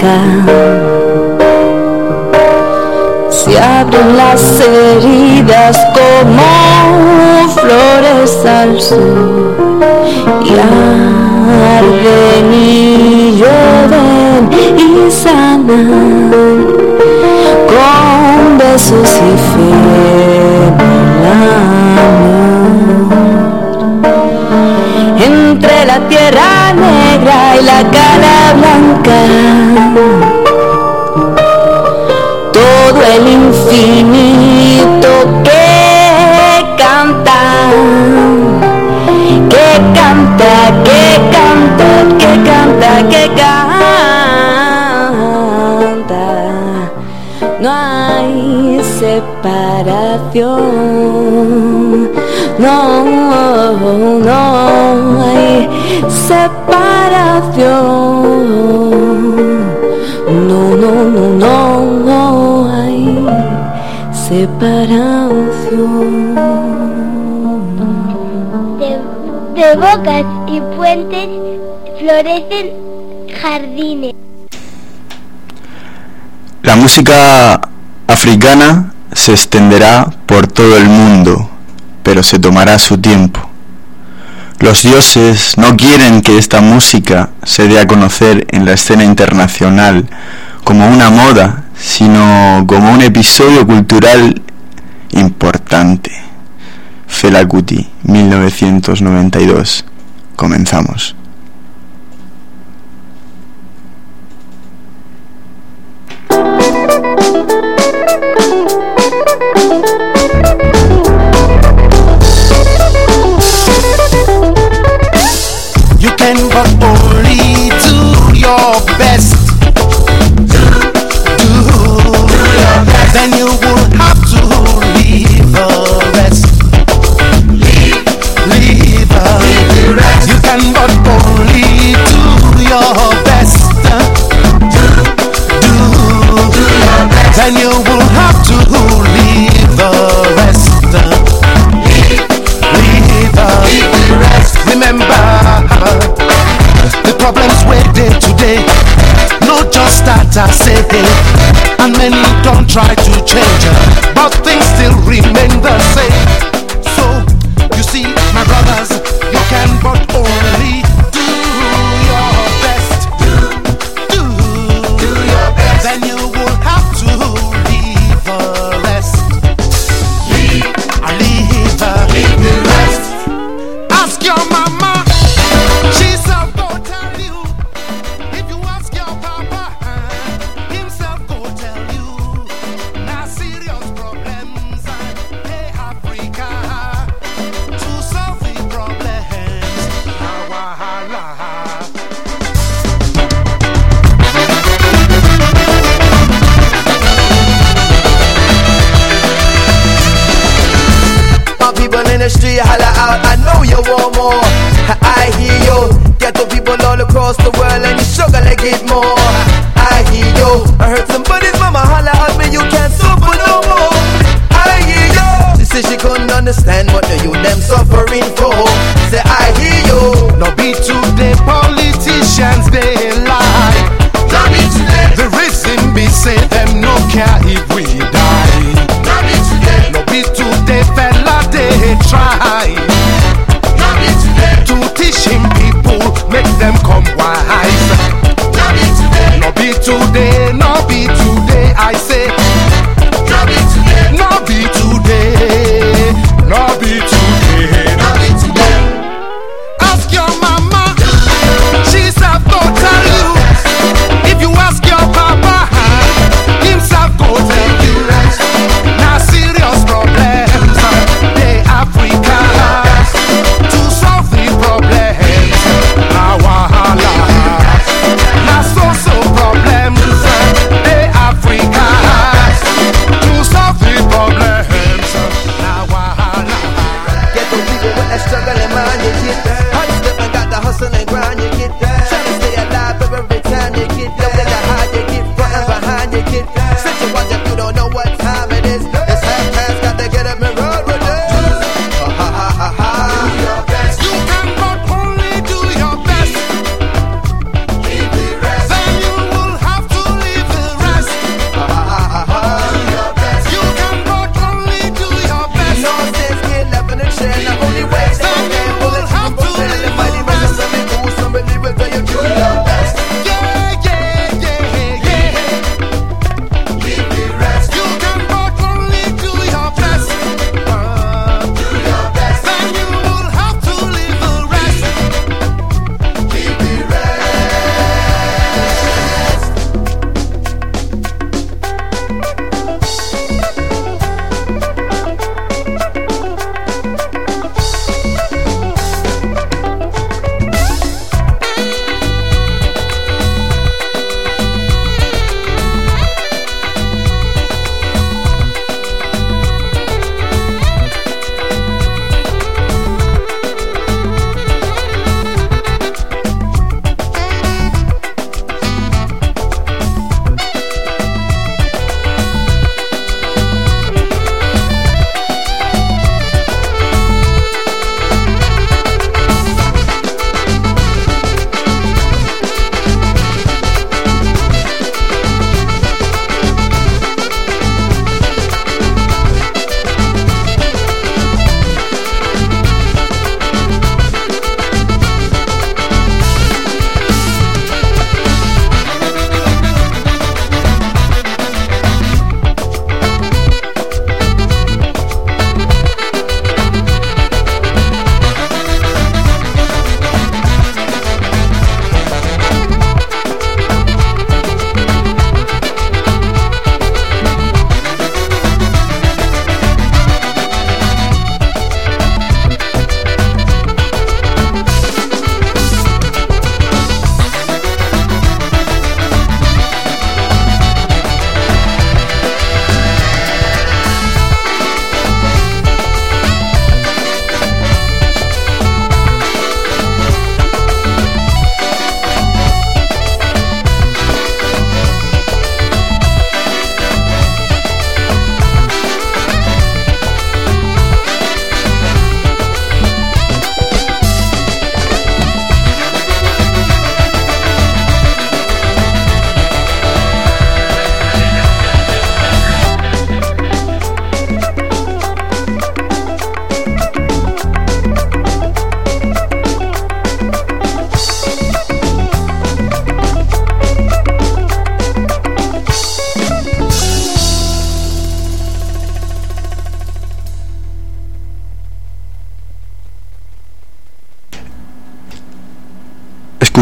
blanca. Se abren las heridas como flores al sol y arden y llueven y sanan con besos y fe en el amor. Entre la tierra negra y la cara blanca, todo el infinito que canta, que canta, que canta, que canta, que canta. No hay separación, no, no hay separación, no, no, no, no, no hay separación. De bocas y puentes florecen jardines. La música africana se extenderá por todo el mundo, pero se tomará su tiempo. Los dioses no quieren que esta música se dé a conocer en la escena internacional como una moda, sino como un episodio cultural importante. Fela Kuti, 1992. Comenzamos. You can but only do your best. Do your best. Then you will have to leave the rest. Leave the rest. You can but only do your best. Do your best. Then you will have to leave the rest. Leave the rest. Remember, the problems we day to day, not just start as a day, and many don't try to change, but things still remain the same. So, you see, my brothers, you can but only do your best. Do your best. Then you will have to leave the rest. Leave the rest. Ask your mama, she'll go tell you. If you ask your papa, himself go tell you. Now serious problems, hey Africa.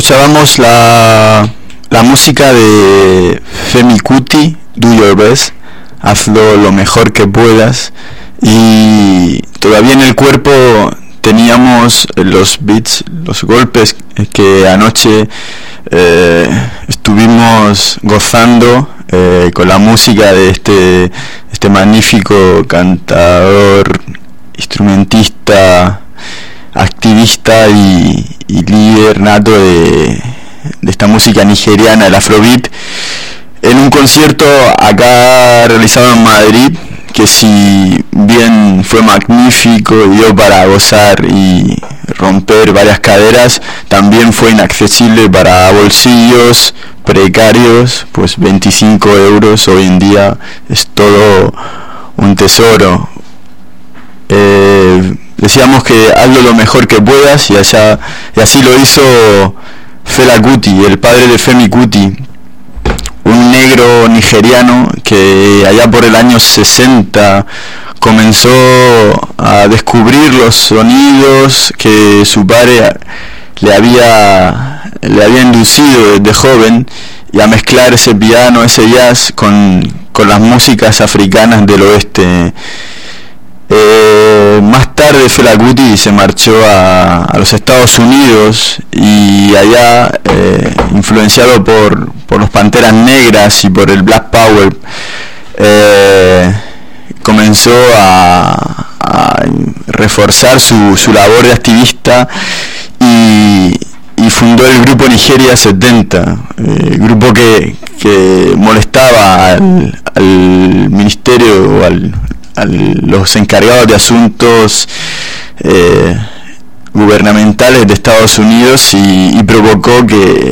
Escuchábamos la música de Femi Kuti, Do Your Best, hazlo lo mejor que puedas, y todavía en el cuerpo teníamos los beats, los golpes que anoche estuvimos gozando con la música de este magnífico cantador, instrumentista, activista y líder nato de esta música nigeriana, el Afrobeat, en un concierto acá realizado en Madrid, que si bien fue magnífico y dio para gozar y romper varias caderas, también fue inaccesible para bolsillos precarios, pues 25 euros hoy en día es todo un tesoro. Decíamos que hazlo lo mejor que puedas, y así lo hizo Fela Kuti, el padre de Femi Kuti, un negro nigeriano que allá por el año 60 comenzó a descubrir los sonidos que su padre le había inducido desde joven, y a mezclar ese piano, ese jazz con las músicas africanas del oeste. Más tarde Fela Kuti se marchó a los Estados Unidos, y allá, influenciado por los Panteras Negras y por el Black Power, comenzó a reforzar su labor de activista y fundó el grupo Nigeria 70, grupo que molestaba al ministerio o a los encargados de asuntos gubernamentales de Estados Unidos, y provocó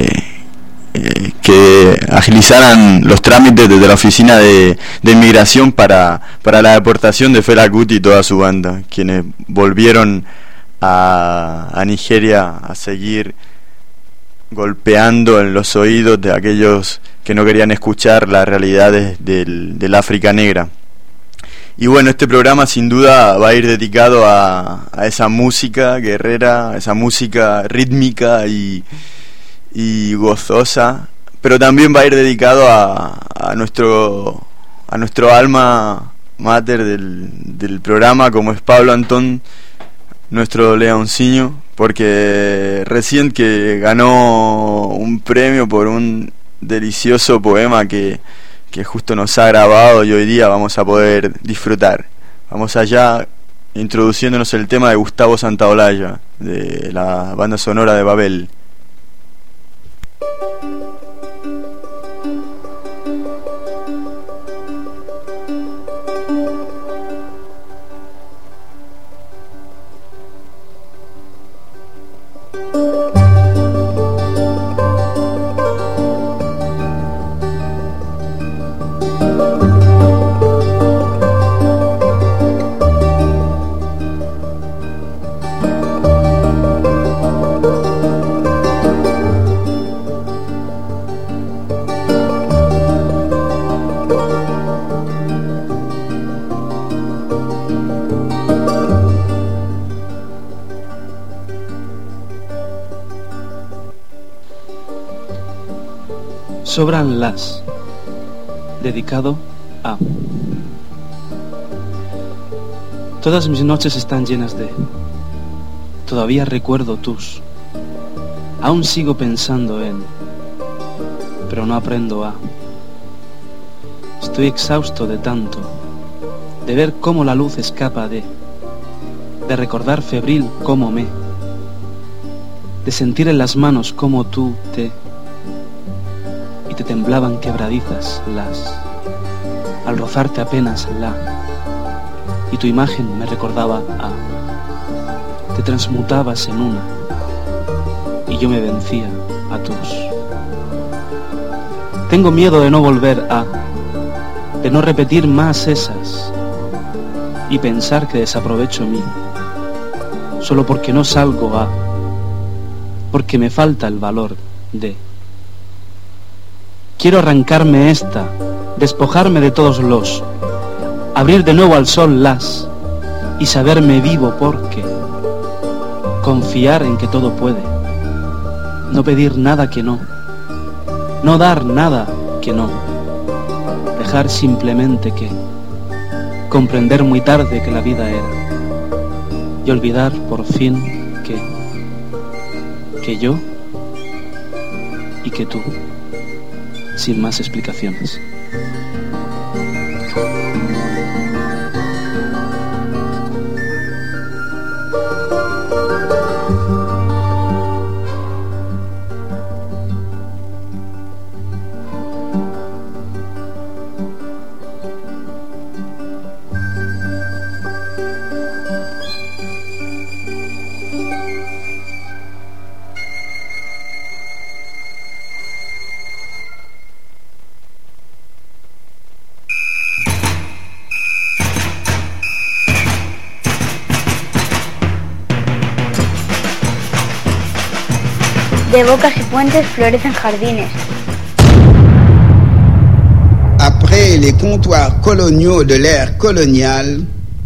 que agilizaran los trámites desde la oficina de inmigración para la deportación de Fela Kuti y toda su banda, quienes volvieron a Nigeria a seguir golpeando en los oídos de aquellos que no querían escuchar las realidades del África negra. Y bueno, este programa sin duda va a ir dedicado a esa música guerrera, a esa música rítmica y gozosa, pero también va a ir dedicado a nuestro alma mater del programa, como es Pablo Antón, nuestro leoncillo, porque recién que ganó un premio por un delicioso poema que justo nos ha grabado, y hoy día vamos a poder disfrutar. Vamos allá, introduciéndonos el tema de Gustavo Santaolalla, de la banda sonora de Babel. Sobran las, dedicado a... Todas mis noches están llenas de... Todavía recuerdo tus... Aún sigo pensando en... Pero no aprendo a... Estoy exhausto de tanto... De ver cómo la luz escapa de recordar febril cómo me... De sentir en las manos cómo tú te temblaban quebradizas las, al rozarte apenas la, y tu imagen me recordaba a, te transmutabas en una, y yo me vencía a tus. Tengo miedo de no volver a, de no repetir más esas, y pensar que desaprovecho mí, solo porque no salgo a, porque me falta el valor de. Quiero arrancarme esta, despojarme de todos los, abrir de nuevo al sol las, y saberme vivo porque, confiar en que todo puede, No pedir nada que no. No dar nada que no. Dejar simplemente que. Comprender muy tarde que la vida era. Y olvidar por fin que yo y que tú. Sin más explicaciones. De bocas y puentes florecen jardines. Après les comptoirs coloniaux de l'ère coloniale,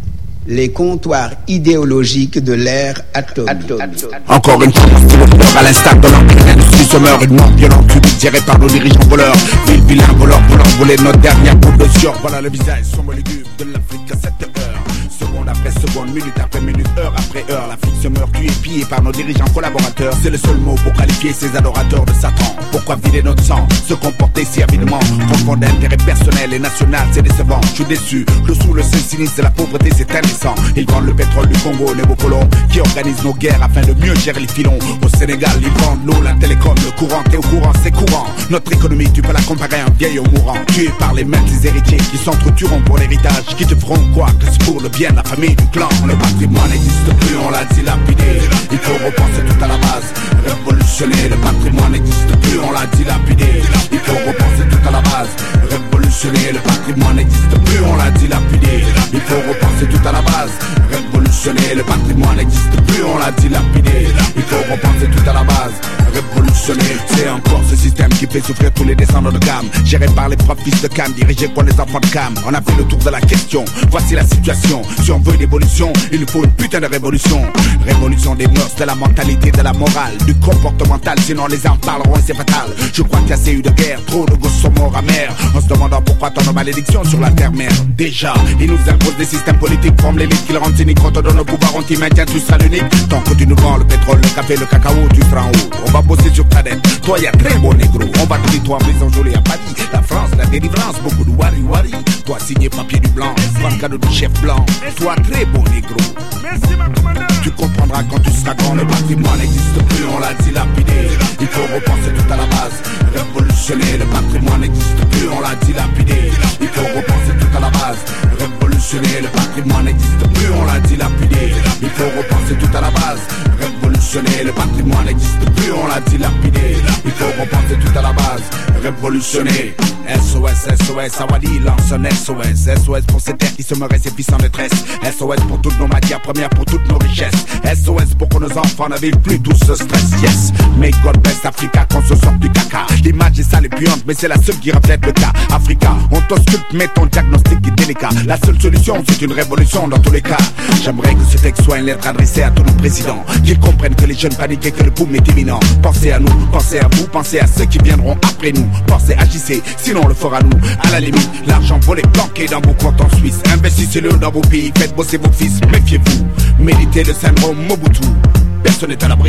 les comptoirs idéologiques de l'ère atomique. Encore une fois, à l'instar de l'industrie se meurt une mort violente, tirée par nos dirigeants voleurs. Vilains voleurs, voulant voler notre dernière boule de sueur. Voilà le visage sombre et lugubre de l'Afrique à cette heure. Seconde après seconde, minute après minute, heure après heure, l'Afrique se meurt tuée et pillée par nos dirigeants collaborateurs. C'est le seul mot pour qualifier ces adorateurs de Satan. Pourquoi vider notre sang, se comporter si avidement, confondre d'intérêt personnel et national, c'est décevant. Je suis déçu, le sous le sein sinistre de la pauvreté c'est indécent. Ils vendent le pétrole du Congo, néo-colons, qui organisent nos guerres afin de mieux gérer les filons. Au Sénégal, ils vendent l'eau, la télécom, le courant, t'es au courant, c'est courant. Notre économie, tu peux la comparer à un vieil mourant, tué par les mains des héritiers qui s'entretueront pour l'héritage, qui te feront croire que c'est pour le bien de la famille, du clan. Le patrimoine n'existe plus, on l'a dilapidé. Il faut repenser tout à la base, révolutionner. Le patrimoine n'existe plus, on l'a dilapidé. Il faut repenser tout à la base, révolutionner. Le patrimoine n'existe plus, on l'a dilapidé. Il faut repenser tout à la base, révolutionner. Le patrimoine n'existe plus, on l'a dilapidé. Il faut repenser tout à la base, révolutionner. C'est encore ce système qui fait souffrir tous les descendants de gamme, géré par les propres fils de Cam, dirigé par les enfants de Cam. On a fait le tour de la question, voici la situation. Si on veut une évolution, il nous faut une putain de révolution. Révolution des mœurs, de la mentalité, de la morale, du comportemental, sinon les armes parleront et c'est fatal. Je crois qu'il y a assez eu de guerre, trop de gosses sont morts amers, en se demandant pourquoi tant de malédictions sur la terre-mère. Déjà, ils nous imposent des systèmes politiques, forment l'élite, qu'ils rendent cyniques, on te donne le pouvoir, on t'y maintient, tu seras l'unique. Tant que tu nous vends le pétrole, le café, le cacao, tu seras en haut. On va bosser sur ta dette, toi y'a très beau négro. On va te dire toi en prison gelée à Paris, la France, la délivrance, beaucoup de wari-wari. Toi signé papier du blanc, pas cadeau du chef blanc. Toi très beau négro. Merci ma commandeur. Tu comprendras quand tu seras grand, le patrimoine n'existe plus, on l'a dilapidé. Il faut repenser tout à la base, révolutionner. Le patrimoine n'existe plus, on l'a dilapidé. Il faut repenser tout à la base, révolutionner. Le patrimoine n'existe plus, on l'a dilapidé. Il faut repenser tout à la base, révolutionner. Le patrimoine n'existe plus, on l'a dilapidé. Il faut repenser tout à la base, révolutionner. SOS, SOS, Awadi lance un SOS. SOS pour ces terres qui se meuraient, ces fils en détresse. SOS pour toutes nos matières premières, pour toutes nos richesses. SOS pour que nos enfants ne vivent plus tout ce stress. Yes, make God bless Africa, qu'on se sorte du caca. L'image est sale et puante, mais c'est la seule qui reflète le cas. Africa, on t'ausculte, mais ton diagnostic est délicat. La seule solution, c'est une révolution dans tous les cas. J'aimerais que ce texte soit une lettre adressée à tous nos présidents, qu'ils comprennent que les jeunes paniquent et que le boom est imminent. Pensez à nous, pensez à vous, pensez à ceux qui viendront après nous. Pensez, agissez, sinon on le fera nous. À la limite, l'argent volé planqué dans vos comptes en Suisse. Investissez-le dans vos pays, faites bosser vos fils. Méfiez-vous, méditez le syndrome Mobutu. Personne n'est à l'abri.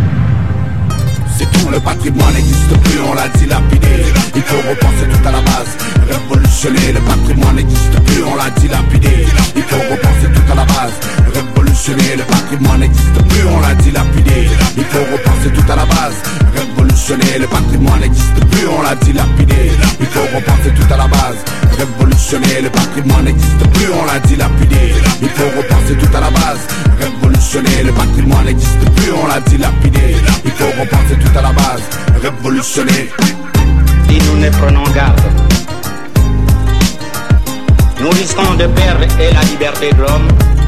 C'est tout, le patrimoine n'existe plus, on l'a dilapidé. Il faut repenser tout à la base, révolutionner. Le patrimoine n'existe plus, on l'a dilapidé. Il faut repenser tout à la base, révolutionner. Le patrimoine n'existe plus, on l'a dilapidé. Il faut repenser tout à la base, révolutionner. Le patrimoine n'existe plus, on l'a dilapidé. Il faut repenser tout à la base, révolutionner. Le patrimoine n'existe plus, on l'a dilapidé. Il faut repenser tout à la base, révolutionner. Le patrimoine n'existe plus, on l'a dilapidé. Il faut repenser tout à la base, révolutionner. Si nous ne prenons garde, nous risquons de perdre et la liberté de l'homme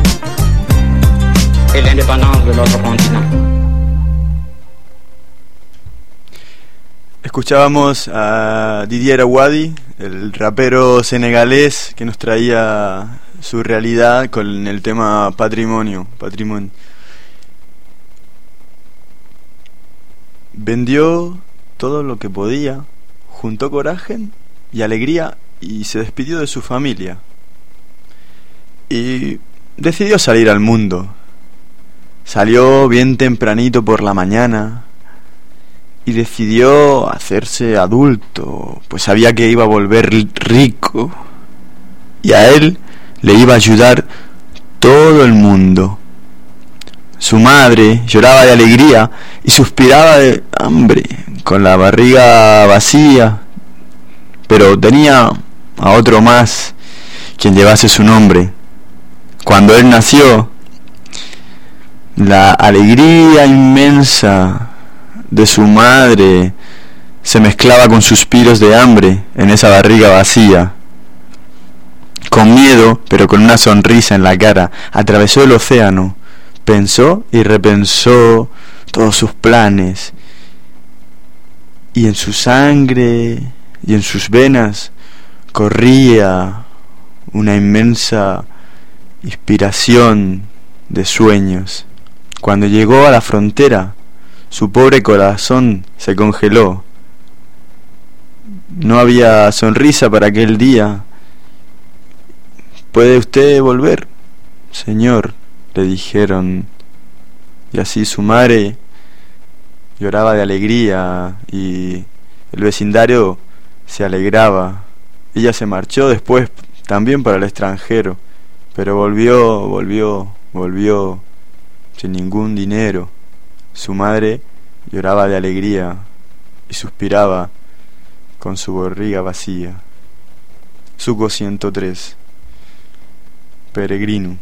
et l'indépendance de notre continent. Escuchábamos a Didier Awadi, el rapero senegalés que nos traía su realidad con el tema patrimonio. Vendió todo lo que podía, juntó coraje y alegría y se despidió de su familia. Y decidió salir al mundo. Salió bien tempranito por la mañana y decidió hacerse adulto, pues sabía que iba a volver rico y a él le iba a ayudar todo el mundo. Su madre lloraba de alegría y suspiraba de hambre, con la barriga vacía, pero tenía a otro más quien llevase su nombre. Cuando él nació, la alegría inmensa de su madre se mezclaba con suspiros de hambre en esa barriga vacía. Con miedo, pero con una sonrisa en la cara, atravesó el océano, pensó y repensó todos sus planes, y en su sangre y en sus venas corría una inmensa inspiración de sueños. Cuando llegó a la frontera, su pobre corazón se congeló. No había sonrisa para aquel día. ¿Puede usted volver, señor?, le dijeron. Y así su madre lloraba de alegría y el vecindario se alegraba. Ella se marchó después también para el extranjero, pero volvió sin ningún dinero. Su madre lloraba de alegría y suspiraba con su barriga vacía. Suco 103. Peregrino.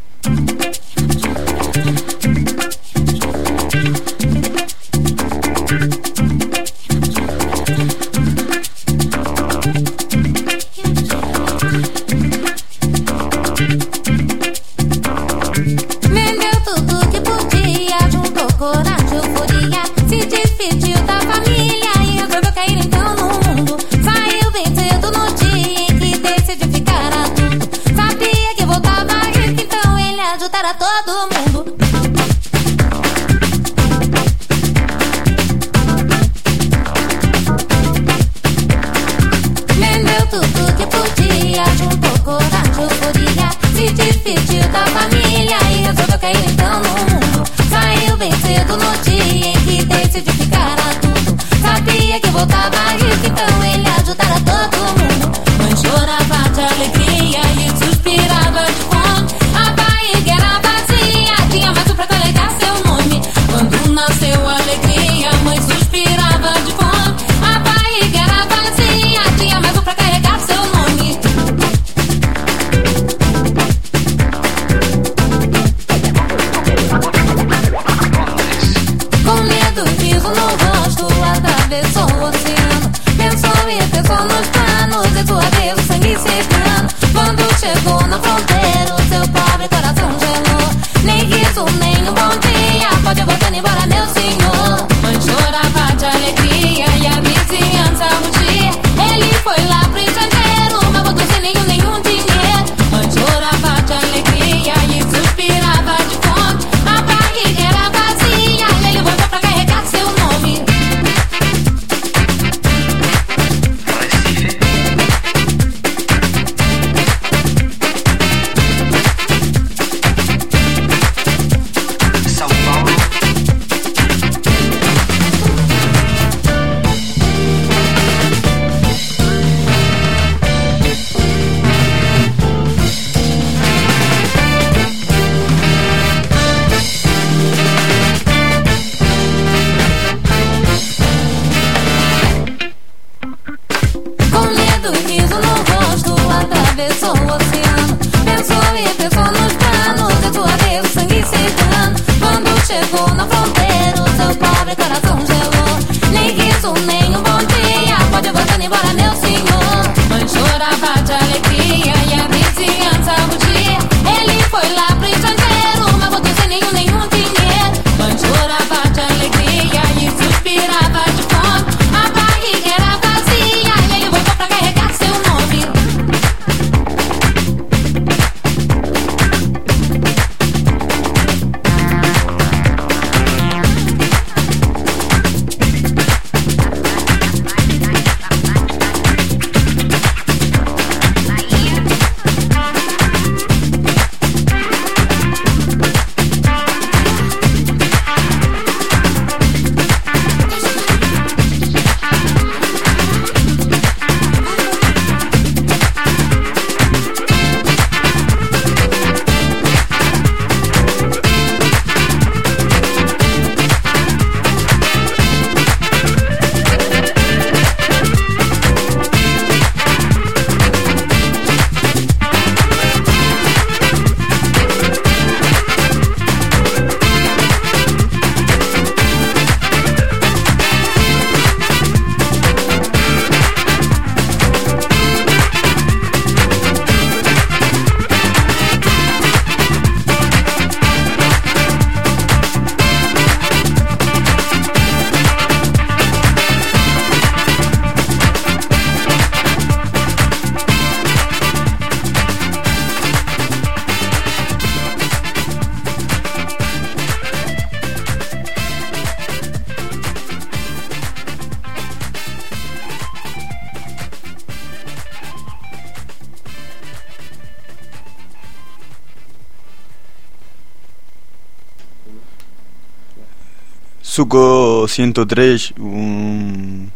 Suco 103, un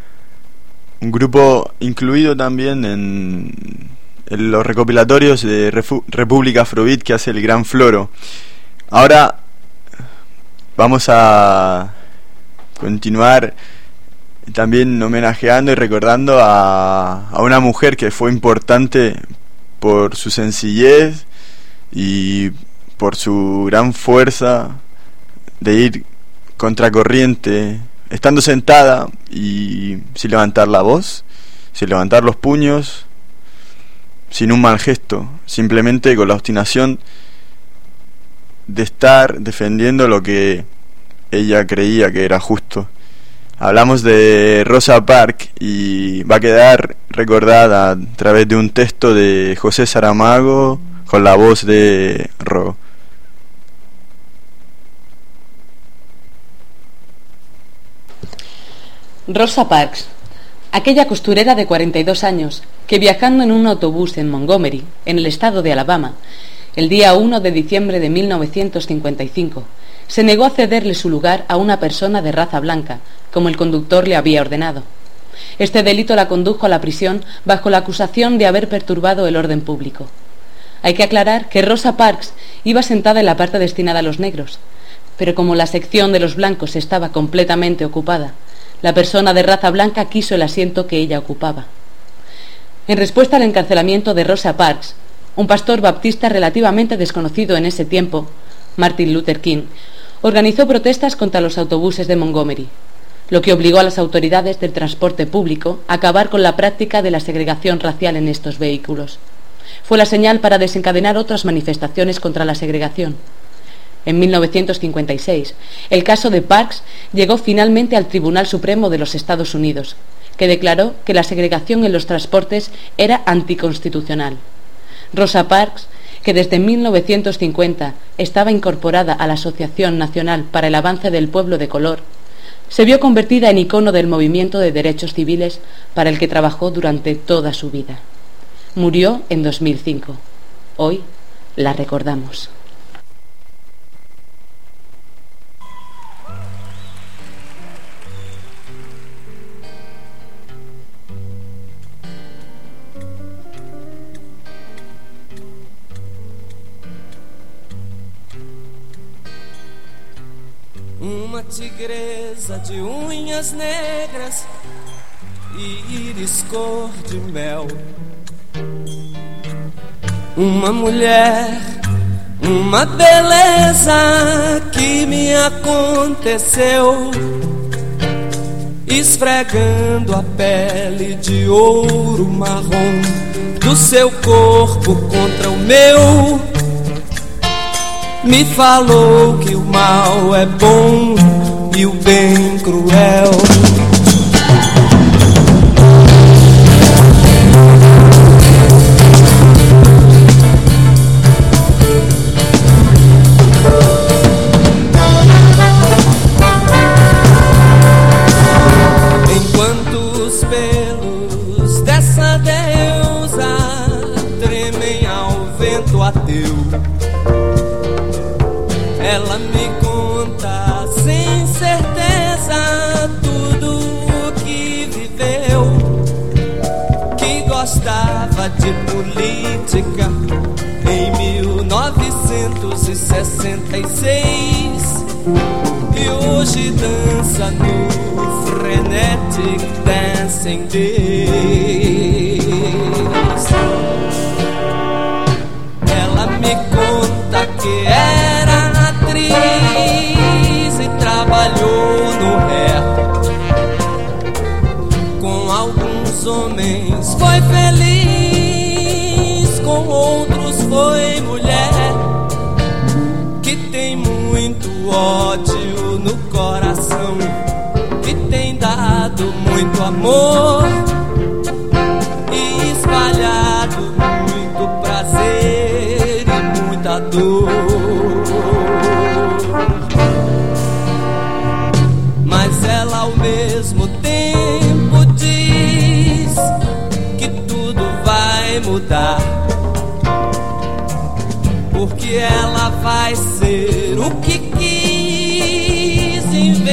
grupo incluido también en los recopilatorios de República Afrobeat que hace el Gran Floro. Ahora vamos a continuar también homenajeando y recordando a una mujer que fue importante por su sencillez y por su gran fuerza de ir contracorriente, estando sentada y sin levantar la voz, sin levantar los puños, sin un mal gesto, simplemente con la obstinación de estar defendiendo lo que ella creía que era justo. Hablamos de Rosa Parks y va a quedar recordada a través de un texto de José Saramago con la voz de Ro. Rosa Parks, aquella costurera de 42 años que, viajando en un autobús en Montgomery, en el estado de Alabama, el día 1 de diciembre de 1955, se negó a cederle su lugar a una persona de raza blanca, como el conductor le había ordenado. Este delito la condujo a la prisión bajo la acusación de haber perturbado el orden público. Hay que aclarar que Rosa Parks iba sentada en la parte destinada a los negros, pero como la sección de los blancos estaba completamente ocupada, la persona de raza blanca quiso el asiento que ella ocupaba. En respuesta al encarcelamiento de Rosa Parks, un pastor baptista relativamente desconocido en ese tiempo, Martin Luther King, organizó protestas contra los autobuses de Montgomery, lo que obligó a las autoridades del transporte público a acabar con la práctica de la segregación racial en estos vehículos. Fue la señal para desencadenar otras manifestaciones contra la segregación. En 1956, el caso de Parks llegó finalmente al Tribunal Supremo de los Estados Unidos, que declaró que la segregación en los transportes era anticonstitucional. Rosa Parks, que desde 1950 estaba incorporada a la Asociación Nacional para el Avance del Pueblo de Color, se vio convertida en icono del movimiento de derechos civiles para el que trabajó durante toda su vida. Murió en 2005. Hoy la recordamos. Uma tigresa de unhas negras e íris cor de mel. Uma mulher, uma beleza que me aconteceu, esfregando a pele de ouro marrom do seu corpo contra o meu. Me falou que o mal é bom e o bem cruel. Enquanto os pelos dessa deusa tremem ao vento ateu, ela me conta sem certeza tudo o que viveu, que gostava de política em 1966 e hoje dança no Frenetic Dancing Days. Ela me conta que era atriz e trabalhou no Hair com alguns homens, foi feliz, com outros foi mulher, que tem muito ódio no coração, que tem dado muito amor e espalhado muito prazer e muita dor. Mas ela ao mesmo tempo diz que tudo vai mudar, porque ela vai ser o que quis em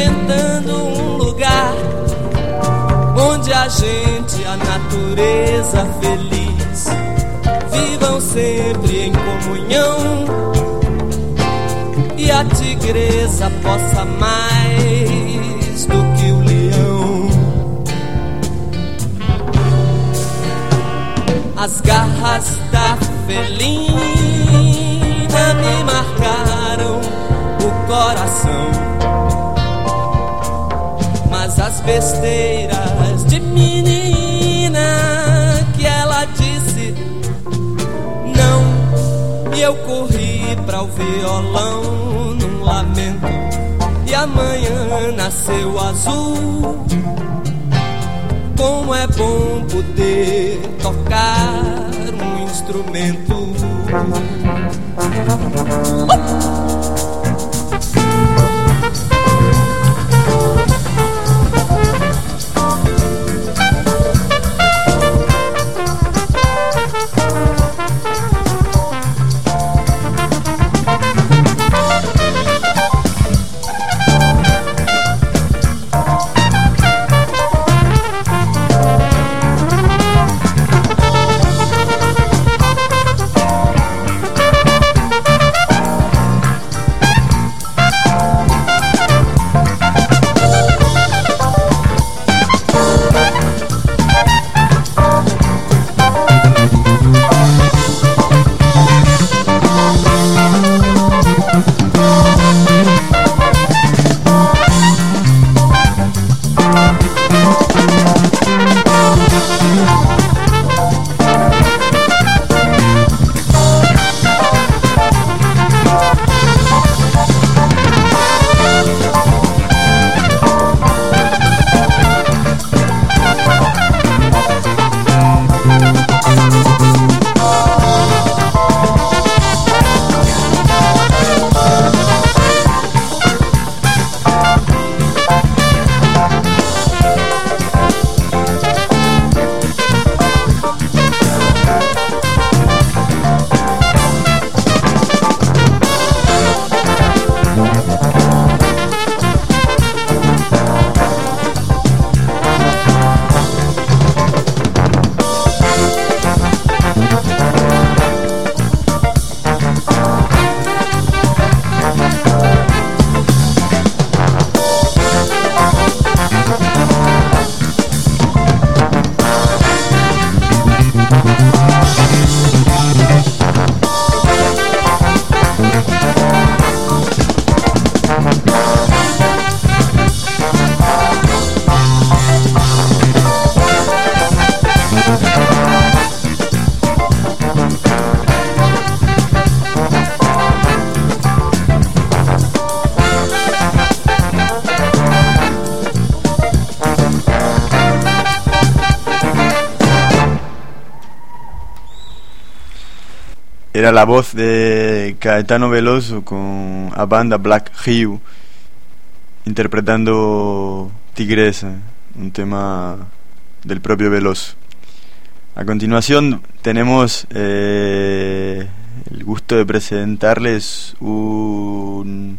onde a gente, a natureza feliz, vivam sempre em comunhão e a tigresa possa mais do que o leão. As garras da felina me marcaram o coração, mas as besteiras de menina que ela disse não, e eu corri pra o violão num lamento, e amanhã nasceu azul. Como é bom poder tocar um instrumento. Era la voz de Caetano Veloso con la banda Black Hue interpretando Tigresa, un tema del propio Veloso. A continuación tenemos el gusto de presentarles un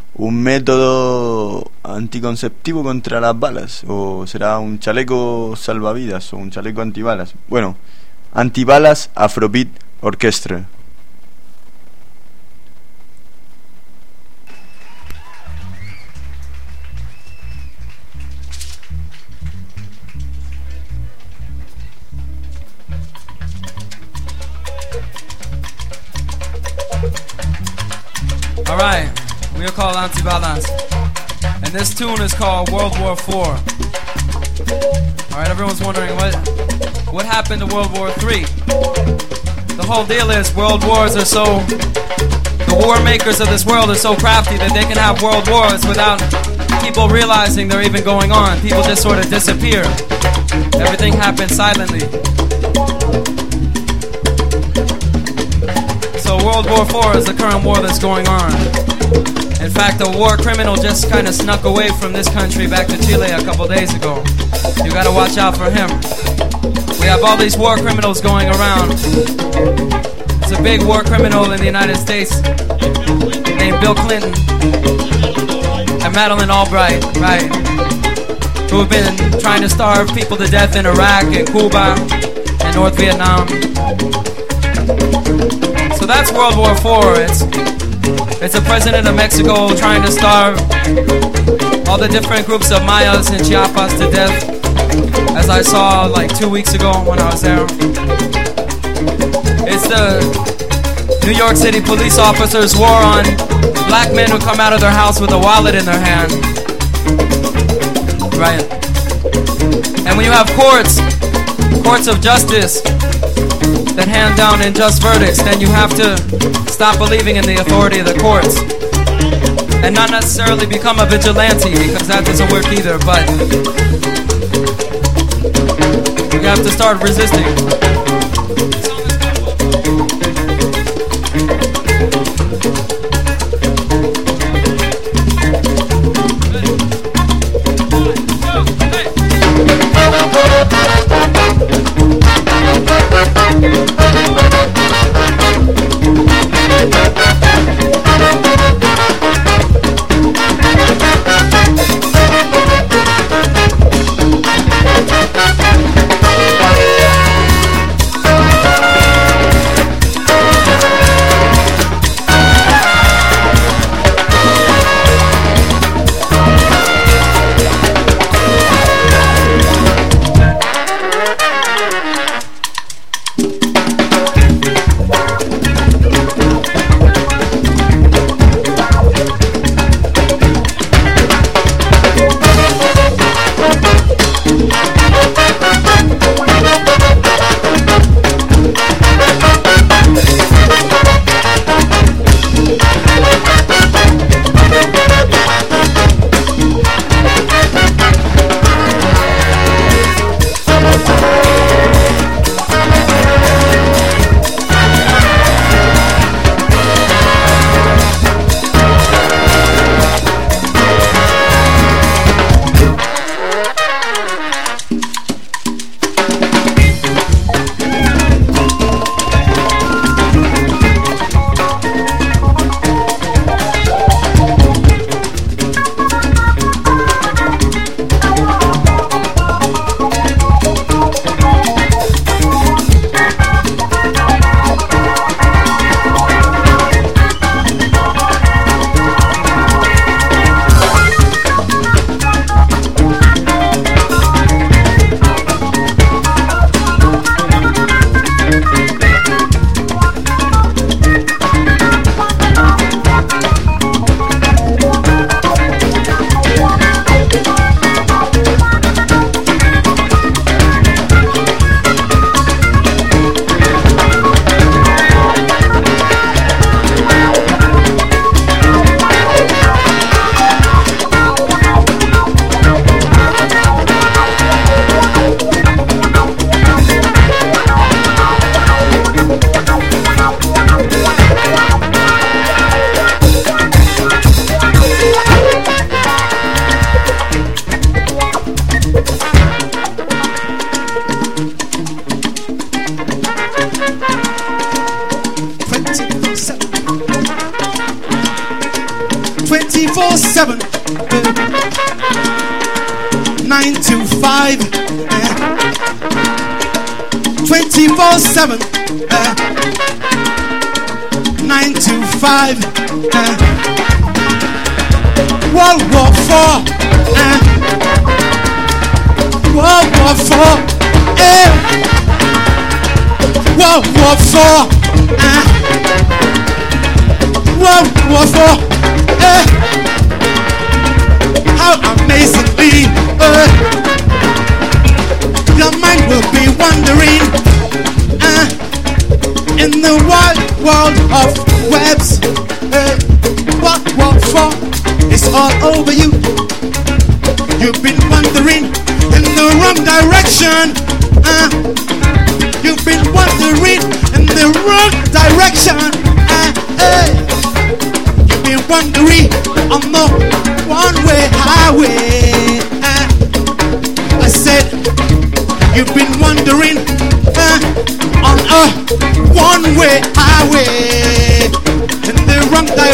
método anticonceptivo contra las balas, o será un chaleco salvavidas o un chaleco antibalas. Bueno, Antibalas Afrobeat Orchestra. Alright, we are called Antibalas, and this tune is called World War IV. Alright, everyone's wondering what happened to World War III? The whole deal is world wars are so, the war makers of this world are so crafty that they can have world wars without people realizing they're even going on. People just sort of disappear. Everything happens silently. So World War IV is the current war that's going on. In fact, a war criminal just kind of snuck away from this country back to Chile a couple days ago. You gotta watch out for him. We have all these war criminals going around. There's a big war criminal in the United States named Bill Clinton and Madeleine Albright, right? who have been trying to starve people to death in Iraq and Cuba and North Vietnam. So that's World War IV. It's a president of Mexico trying to starve all the different groups of Mayas in Chiapas to death, as I saw like 2 weeks ago when I was there. It's the New York City police officers' war on black men who come out of their house with a wallet in their hand. Right. And when you have courts of justice that hand down unjust verdicts, then you have to stop believing in the authority of the courts. And not necessarily become a vigilante, because that doesn't work either, but you have to start resisting.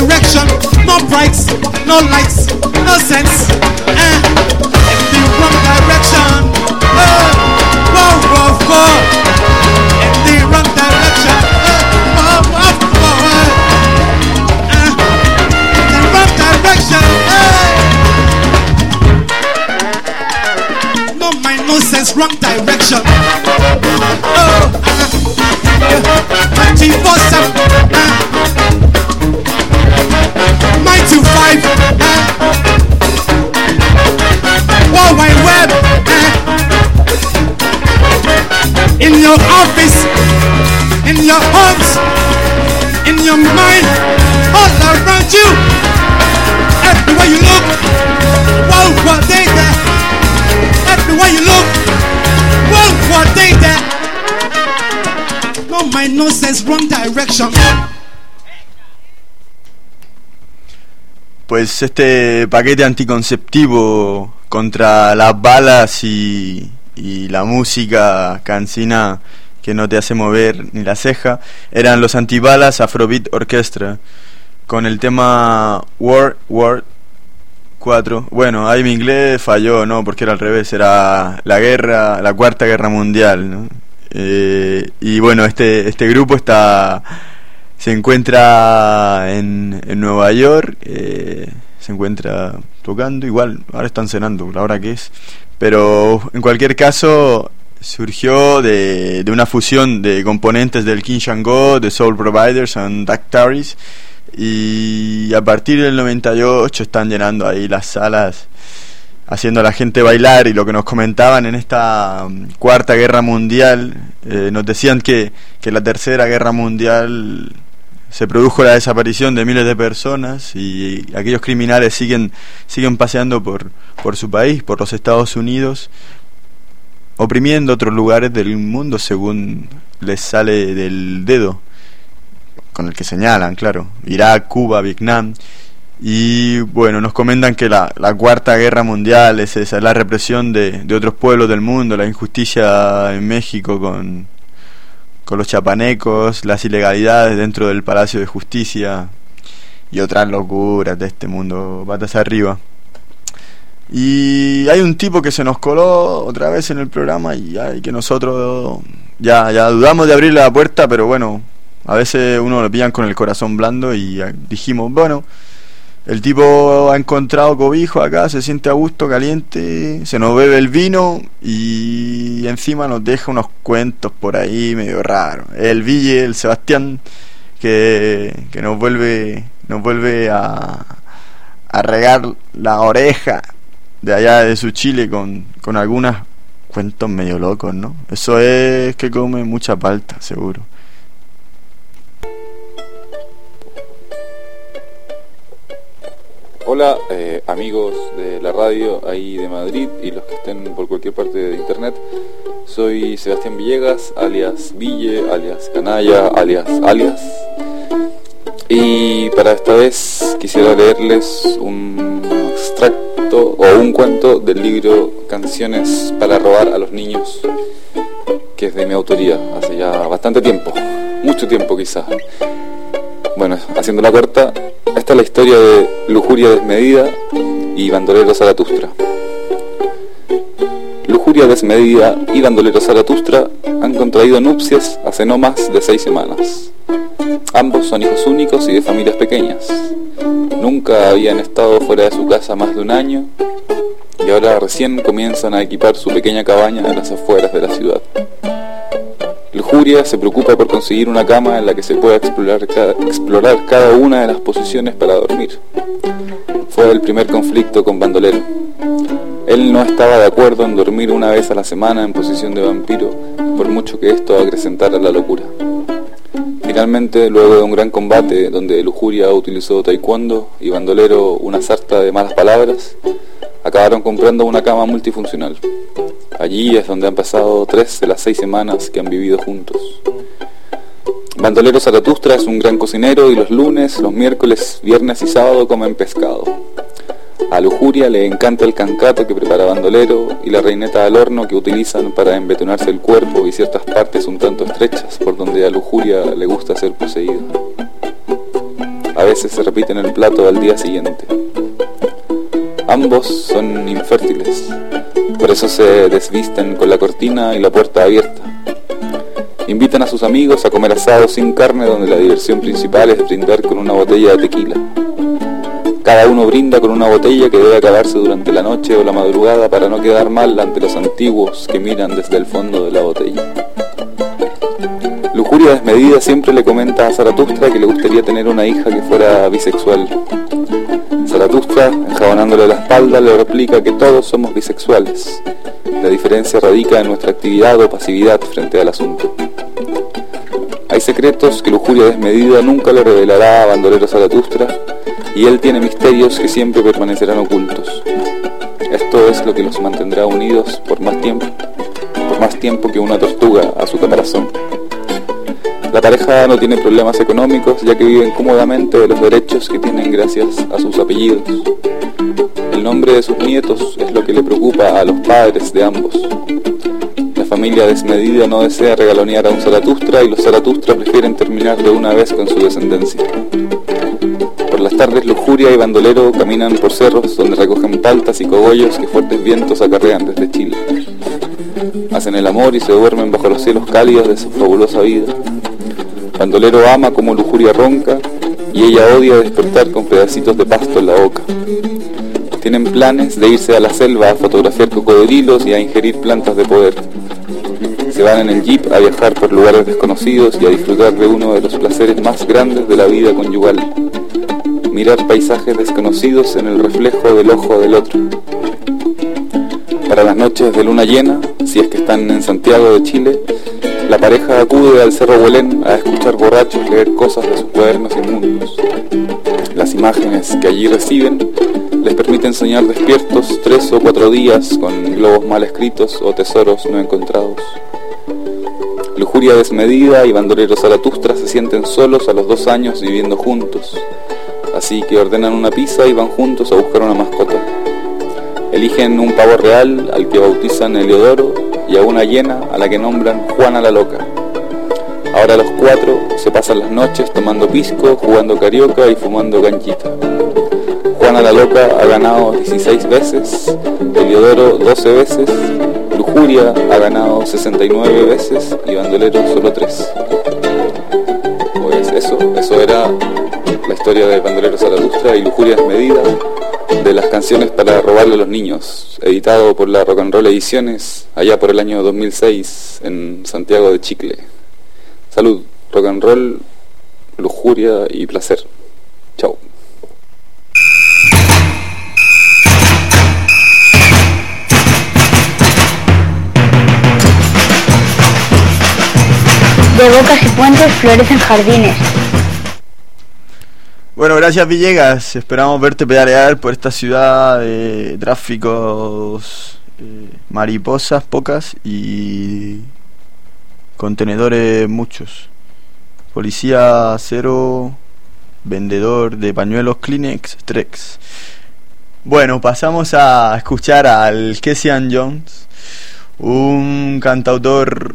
No lights, no sense. In the wrong direction. direction. Oh, 24/7, 9 to 5. World Wide Web. In your office, in your homes, in your mind, all around you. Everywhere you look, World War Data. Everywhere you look, World War Data. No mind, no sense, wrong direction. Pues este paquete anticonceptivo contra las balas y la música cansina que no te hace mover ni la ceja eran los Antibalas Afrobeat Orchestra con el tema World War 4. Bueno, ahí mi inglés falló, no, porque era al revés, era la Cuarta Guerra Mundial, ¿no? Y bueno, este grupo se encuentra en Nueva York, se encuentra tocando, igual ahora están cenando, la hora que es, pero en cualquier caso surgió de una fusión de componentes del King Shango, de Soul Providers and Dactaris, y a partir del 98 están llenando ahí las salas, haciendo a la gente bailar. Y lo que nos comentaban en esta Cuarta Guerra Mundial, nos decían que la Tercera Guerra Mundial se produjo la desaparición de miles de personas y aquellos criminales siguen paseando por su país, por los Estados Unidos, oprimiendo otros lugares del mundo según les sale del dedo con el que señalan, claro, Irak, Cuba, Vietnam. Y bueno, nos comentan que la Cuarta Guerra Mundial es esa, la represión de otros pueblos del mundo, la injusticia en México con los chapanecos, las ilegalidades dentro del Palacio de Justicia y otras locuras de este mundo patas arriba. Y hay un tipo que se nos coló otra vez en el programa y que nosotros ya dudamos de abrirle la puerta, pero bueno, a veces uno lo pillan con el corazón blando y dijimos, bueno, el tipo ha encontrado cobijo acá, se siente a gusto, caliente, se nos bebe el vino y encima nos deja unos cuentos por ahí medio raros. El Ville, el Sebastián, que nos vuelve a regar la oreja de allá de su Chile con algunos cuentos medio locos, ¿no? Eso es que come mucha palta, seguro. Hola amigos de la radio ahí de Madrid y los que estén por cualquier parte de internet. Soy Sebastián Villegas, alias Ville, alias Canalla, alias. Y para esta vez quisiera leerles un extracto o un cuento del libro Canciones para robar a los niños, que es de mi autoría, hace ya bastante tiempo, mucho tiempo quizás. Bueno, haciéndola corta, esta es la historia de Lujuria desmedida y Bandolero Zaratustra. Lujuria desmedida y Bandolero Zaratustra han contraído nupcias hace no más de 6 semanas. Ambos son hijos únicos y de familias pequeñas. Nunca habían estado fuera de su casa más de un año y ahora recién comienzan a equipar su pequeña cabaña en las afueras de la ciudad. Lujuria se preocupa por conseguir una cama en la que se pueda explorar cada una de las posiciones para dormir. Fue el primer conflicto con Bandolero. Él no estaba de acuerdo en dormir una vez a la semana en posición de vampiro, por mucho que esto acrecentara la locura. Finalmente, luego de un gran combate donde Lujuria utilizó taekwondo y Bandolero una sarta de malas palabras, acabaron comprando una cama multifuncional. Allí es donde han pasado 3 de las 6 semanas que han vivido juntos. Bandolero Zaratustra es un gran cocinero y los lunes, los miércoles, viernes y sábado comen pescado. A Lujuria le encanta el cancato que prepara Bandolero y la reineta al horno que utilizan para embetunarse el cuerpo y ciertas partes un tanto estrechas por donde a Lujuria le gusta ser poseída. A veces se repiten el plato al día siguiente. Ambos son infértiles, por eso se desvisten con la cortina y la puerta abierta. Invitan a sus amigos a comer asado sin carne, donde la diversión principal es brindar con una botella de tequila. Cada uno brinda con una botella que debe acabarse durante la noche o la madrugada para no quedar mal ante los antiguos que miran desde el fondo de la botella. Lujuria desmedida siempre le comenta a Zaratustra que le gustaría tener una hija que fuera bisexual. Zaratustra, enjabonándole la espalda, le replica que todos somos bisexuales. La diferencia radica en nuestra actividad o pasividad frente al asunto. Hay secretos que Lujuria desmedida nunca le revelará a Bandolero Zaratustra, y él tiene misterios que siempre permanecerán ocultos. Esto es lo que los mantendrá unidos por más tiempo que una tortuga a su caparazón. La pareja no tiene problemas económicos, ya que viven cómodamente de los derechos que tienen gracias a sus apellidos. El nombre de sus nietos es lo que le preocupa a los padres de ambos. La familia desmedida no desea regalonear a un Zaratustra, y los Zaratustra prefieren terminar de una vez con su descendencia. Por las tardes, Lujuria y Bandolero caminan por cerros donde recogen paltas y cogollos que fuertes vientos acarrean desde Chile. Hacen el amor y se duermen bajo los cielos cálidos de su fabulosa vida. Bandolero ama como Lujuria ronca, y ella odia despertar con pedacitos de pasto en la boca. Tienen planes de irse a la selva a fotografiar cocodrilos y a ingerir plantas de poder. Se van en el jeep a viajar por lugares desconocidos y a disfrutar de uno de los placeres más grandes de la vida conyugal: mirar paisajes desconocidos en el reflejo del ojo del otro. Para las noches de luna llena, si es que están en Santiago de Chile, la pareja acude al Cerro Huelén a escuchar borrachos leer cosas de sus cuadernos inmundos. Las imágenes que allí reciben les permiten soñar despiertos 3 o 4 días con globos mal escritos o tesoros no encontrados. Lujuria desmedida y Bandolero Zaratustra se sienten solos a los 2 años viviendo juntos, así que ordenan una pizza y van juntos a buscar una mascota. Eligen un pavo real al que bautizan Heliodoro y a una hiena a la que nombran Juana la Loca. Ahora los 4 se pasan las noches tomando pisco, jugando carioca y fumando ganchita. Juana la Loca ha ganado 16 veces, Heliodoro 12 veces, Lujuria ha ganado 69 veces y Bandolero solo 3. Pues eso era la historia de Bandolero Zaratustra y Lujuria desmedida, de las canciones para robarle a los niños, editado por la Rock and Roll Ediciones allá por el año 2006 en Santiago de Chile. Salud, rock and roll, lujuria y placer. Chao. De bocas y puentes florecen jardines. Bueno, gracias Villegas, esperamos verte pedalear por esta ciudad de tráficos, mariposas pocas y contenedores muchos. Policía cero, vendedor de pañuelos Kleenex, Trex. Bueno, pasamos a escuchar al Kessian Jones, un cantautor,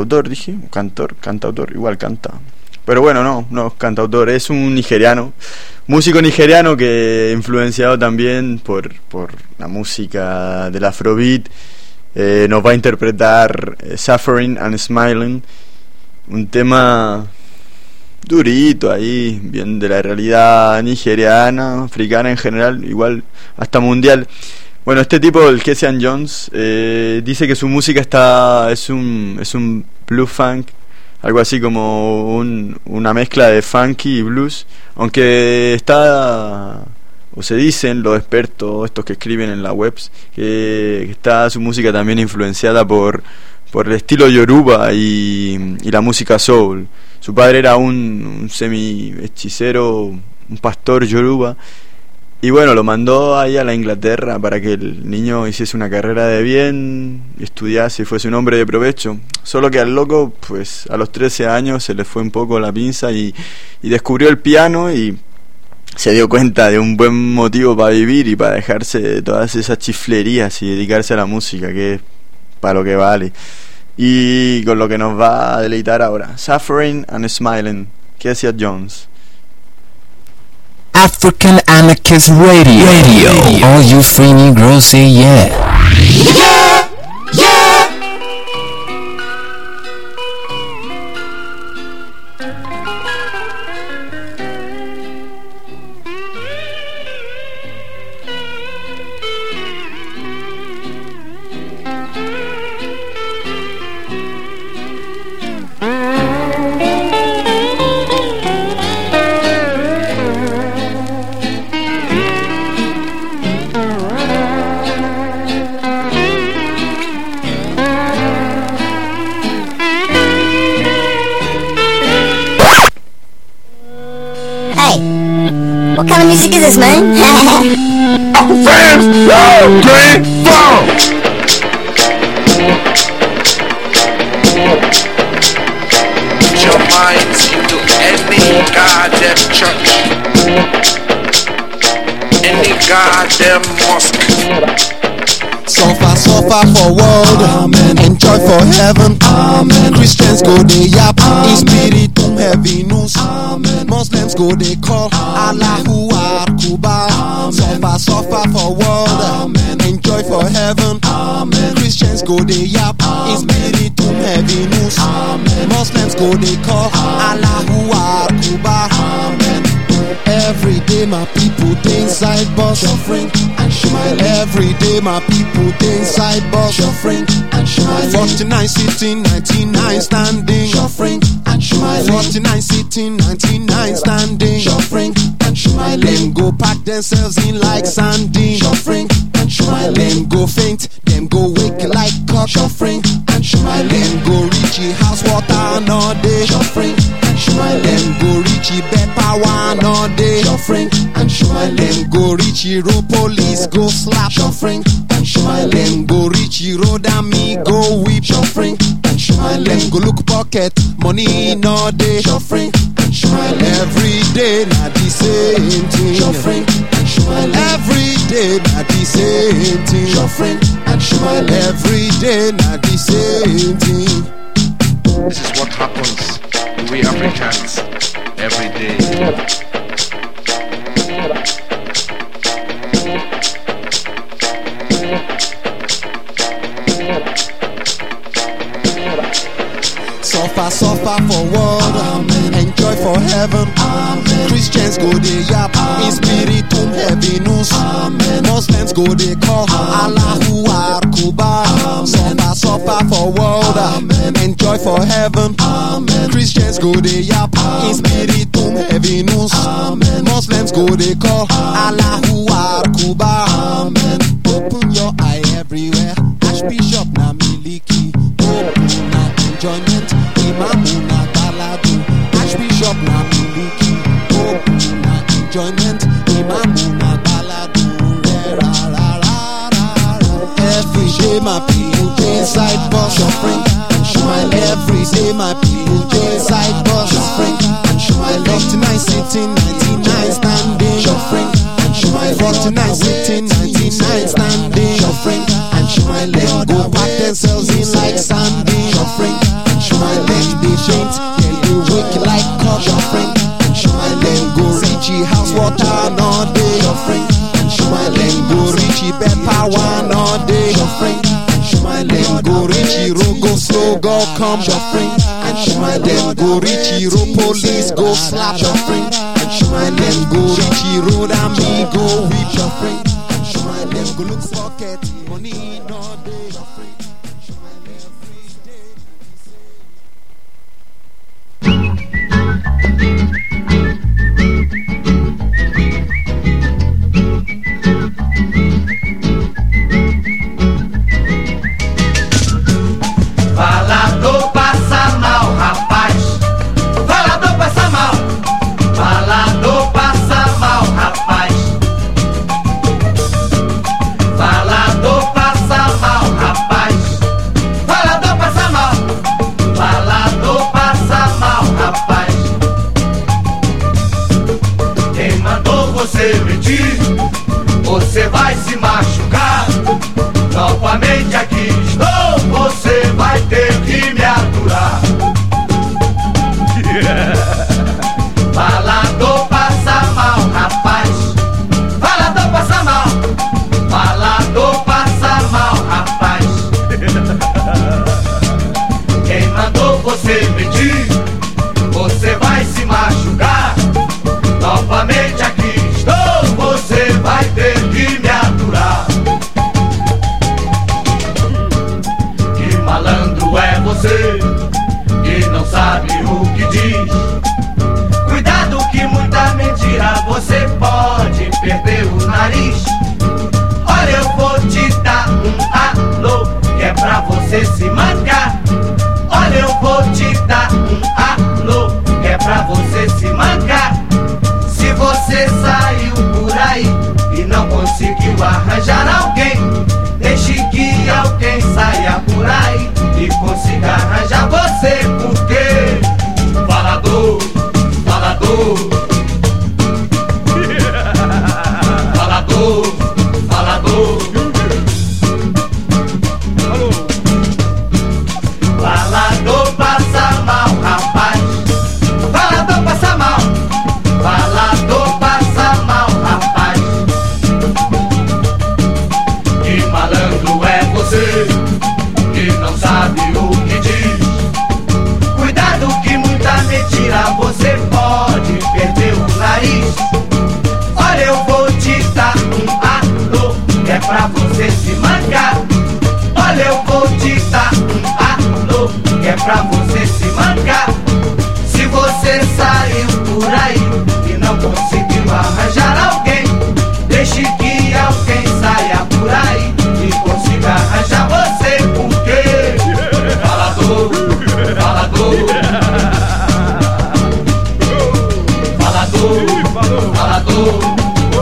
igual canta. Pero bueno, no es cantautor, es un nigeriano, músico nigeriano que influenciado también por la música del Afrobeat. Nos va a interpretar Suffering and Smiling, un tema durito ahí, bien de la realidad nigeriana, africana en general, igual hasta mundial. Bueno, este tipo, el Kessian Jones, dice que su música es un blue funk, algo así como una mezcla de funky y blues, aunque se dicen los expertos, estos que escriben en las webs, que está su música también influenciada por el estilo yoruba y la música soul. Su padre era un semi hechicero, un pastor yoruba, y bueno, lo mandó ahí a la Inglaterra para que el niño hiciese una carrera de bien, estudiase y fuese un hombre de provecho. Solo que al loco, pues a los 13 años se le fue un poco la pinza y descubrió el piano y se dio cuenta de un buen motivo para vivir y para dejarse de todas esas chiflerías y dedicarse a la música, que es para lo que vale. Y con lo que nos va a deleitar ahora, Suffering and Smiling, Kessian Jones. African Anarchist Radio. All you free Negroes say yeah. Yeah, yeah. What kind of music is this, man? Fans, yo, Green Phone. Put your minds into any goddamn church, any goddamn mosque. Suffer for world, amen. Enjoy for heaven, amen. Christians go they yap, in spirit to heavy news, amen. Muslims go they call Allahu Akbar. Suffer for world, amen. Enjoy for heaven, amen. Christians go they yap, in spirit to heavy news, amen. Muslims go they call Allahu Akbar, amen. Every day my people they inside bus, suffering and smile. Every day my people they inside bus, suffering and smile. 49 sitting, 99 standing, suffering and smile. 49 sitting, 99 standing, suffering and smile. Them go pack themselves in like sardine, suffering and smile. Them go faint, them go wake like cock, suffering and smile. Them go reach the house water all day, suffering and smile. Them go reach the bed power all day, suffering and smile. Them go reach the road police go slap, suffering and smile. Them go reach the road and me go weep, suffering and smile. Them go look pocket money all day, suffering and smile. Every day not the same thing, suffering and smile. Every day not the same thing, suffering and smile. Every day not the same thing. This is what happens to we Africans every day. Suffer for world, amen. Enjoy for heaven, amen. Christians go they yap, in spirit to heavy news, amen. Muslims go they call Allahu Akbar. Suffer for world, amen. Enjoy for heaven, amen. Christians go they yap, in spirit to heavy news, amen. Muslims go they call Allahu Akbar, amen. Open your eye everywhere, Archbishop na miliki. Open na enjoyment, Imamu na baladu. Archbishop na miliki. Open na enjoyment, Imamu na baladu. Every day my people dey inside bus, suffering and smile. Every day my people dey inside bus, suffering and smile. 49 sitting, 99 standing, suffering and smile. 49 sitting, 99 standing, suffering and smile. Them go pack themselves in like sardine, suffering and smile. Them they faint, then they wake like cock, suffering and smile. Them go reach the house water all day, suffering and smile. Them go reach the bed power all day, suffering and smile. Them go reach the road go slow go come, suffering and smile. Them go reach the road police go slap, suffering and smile. Them go reach the road and me go weep, suffering and smile. Them go look pocket money all day, suffering and smile. Every day. Falador passa mal, rapaz. Falador passa mal. Falador passa mal, rapaz. Falador passa mal, rapaz. Falador passa mal. Falador passa mal, rapaz. Quem mandou você mentir? Você vai se machucar. Novamente aqui estou, você vai ter que me aturar. Falador passa mal, rapaz. Falador passa mal. Falador passa mal, rapaz. Quem mandou você mentir? Você vai se machucar. Novamente aqui estou, você vai ter que me aturar. Que malandro é você, que não sabe o que diz. Cuidado que muita mentira você pode perder o nariz. Olha, eu vou te dar um alô, que é pra você se mancar. Olha, eu vou te dar um alô, que é pra você se mancar. Se você sair pra você se mancar. Se você saiu por aí e não conseguiu arranjar alguém, deixe que alguém saia por aí e consiga arranjar você. Porque falador, falador, falador, falador.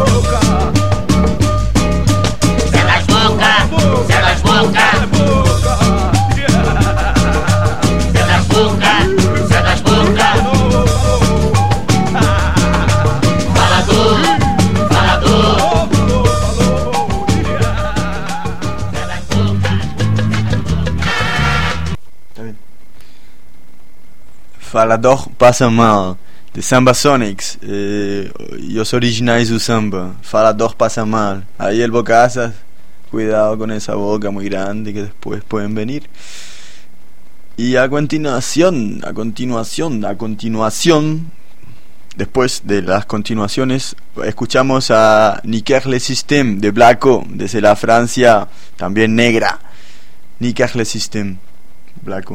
Falador passa mal, de Samba Sonics, los originales do samba. Falador pasa mal. Ahí el Bocazas, cuidado con esa boca muy grande que después pueden venir. Y a continuación, después de las continuaciones, escuchamos a Niquer Le Système de Blacko, desde la Francia, también negra. Niquer Le Système, Blacko.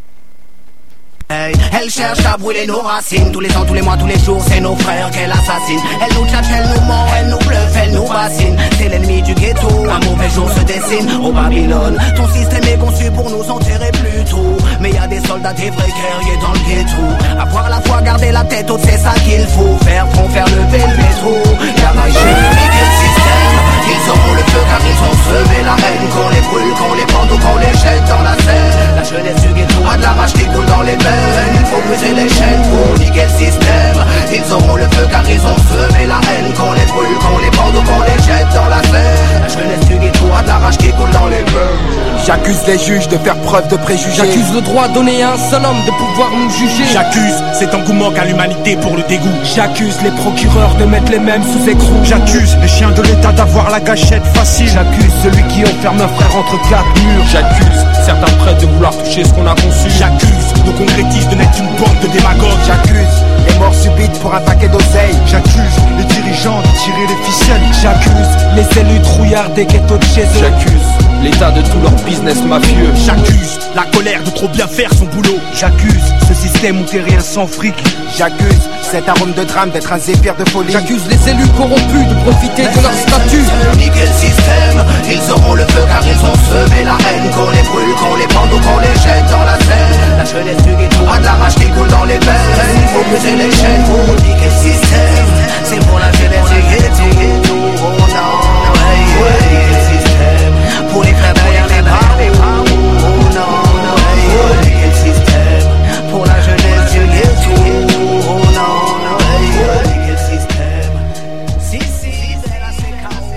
Elle cherche à brûler nos racines. Tous les ans, tous les mois, tous les jours, c'est nos frères qu'elle assassine. Elle nous tchatche, elle nous ment, elle nous bluffe, elle nous bassine. C'est l'ennemi du ghetto, un mauvais jour se dessine. Au Babylone, ton système est conçu pour nous enterrer plus tôt. Mais y a des soldats, des vrais guerriers dans le ghetto. Avoir la foi, garder la tête haute, c'est ça qu'il faut. Faire front, faire lever le métro. Y'a pas le système. Ils auront le feu car ils ont semé la haine. Qu'on les brûle, qu'on les pende ou qu'on les jette dans la Seine. La jeunesse du ghetto a de la rage qui coule dans les veines. Il faut briser les chaînes pour niquer le système. Ils auront le feu car ils ont semé la haine. Qu'on les brûle, qu'on les pende ou qu'on les jette dans la Seine. La jeunesse du ghetto a de la rage qui coule dans les veines. J'accuse les juges de faire preuve de préjugés. J'accuse le droit donné à un seul homme de pouvoir nous juger. J'accuse cet engouement qu'a l'humanité pour le dégoût. J'accuse les procureurs de mettre les mêmes sous écrou. J'accuse les chiens de l'État d'avoir la gâchette facile. J'accuse celui qui enferme un frère entre quatre murs. J'accuse certains prêtres de vouloir toucher ce qu'on a conçu. J'accuse nos concrétistes de n'être qu'une bande de démagogues. J'accuse les morts subites pour un paquet d'oseille. J'accuse les dirigeants de tirer les ficelles. J'accuse les élus trouillards des ghettos de chez eux. J'accuse l'État de tout leur business mafieux. J'accuse la colère de trop bien faire son boulot. J'accuse ce système où t'es rien sans fric. J'accuse cet arôme de drame d'être un zéphyr de folie. J'accuse les élus corrompus de profiter de leur statut. Niquer le système, ils auront le feu car ils ont semé la haine. Qu'on les brûle, qu'on les pende ou qu'on les jette dans la Seine. La jeunesse du ghetto a de la rage qui coule dans les veines. Il faut briser les chaînes pour niquer le système. C'est pour la jeunesse du ghetto. Oh non, niquer le système. Pour les frères derrière les barreaux. Oh non, niquer le système. Pour la jeunesse du ghetto. Oh non, niquer le système. Si, c'est la séquence.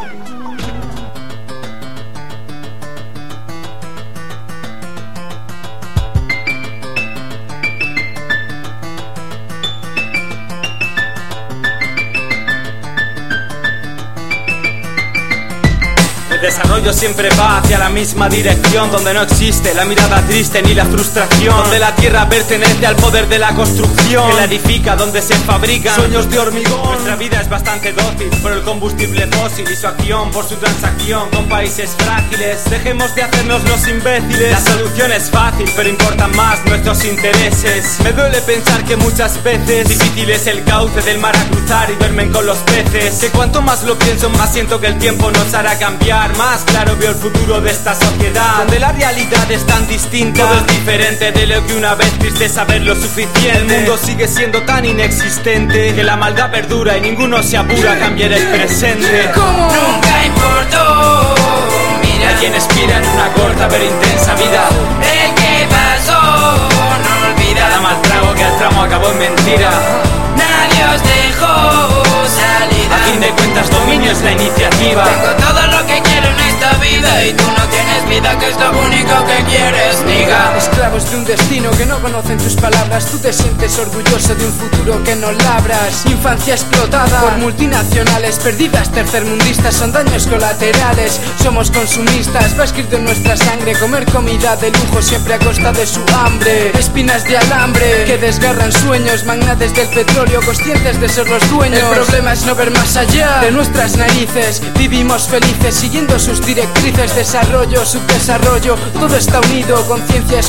El desarrollo siempre va hacia la misma dirección, donde no existe la mirada triste ni la frustración, donde la tierra pertenece al poder de la construcción, que la edifica, donde se fabrican sueños de hormigón. Nuestra vida es bastante dócil por el combustible fósil y su acción por su transacción con países frágiles. Dejemos de hacernos los imbéciles. La solución es fácil, pero importan más nuestros intereses. Me duele pensar que muchas veces difícil es el cauce del mar a cruzar y duermen con los peces. Que cuanto más lo pienso, más siento que el tiempo nos hará cambiar. Más claro veo el futuro de esta sociedad, donde la realidad es tan distinta. Todo es diferente de lo que una vez triste saber lo suficiente. El mundo sigue siendo tan inexistente que la maldad perdura y ninguno se apura a cambiar el presente. ¿Cómo? Nunca importó. Mira quien expira en una corta pero intensa vida. El que pasó no olvida. Da más trago que el tramo acabó en mentira. Nadie os dejó salida. A fin de cuentas dominio es la iniciativa. Tengo todo lo que quiero en esta vida y tú no tienes vida, que es lo único que quieres, niga. Esclavos de un destino que no conocen tus palabras. Tú te sientes orgulloso de un futuro que no labras. Infancia explotada por multinacionales, perdidas tercermundistas, son daños colaterales. Somos consumistas, va escrito en nuestra sangre. Comer comida de lujo siempre a costa de su hambre. Espinas de alambre que desgarran sueños. Magnates del petróleo conscientes de ser los dueños. El problema es no ver más allá de nuestras narices. Vivimos felices siguiendo sus directrices. Desarrollo, subdesarrollo, todo está unido. Conciencia es condenada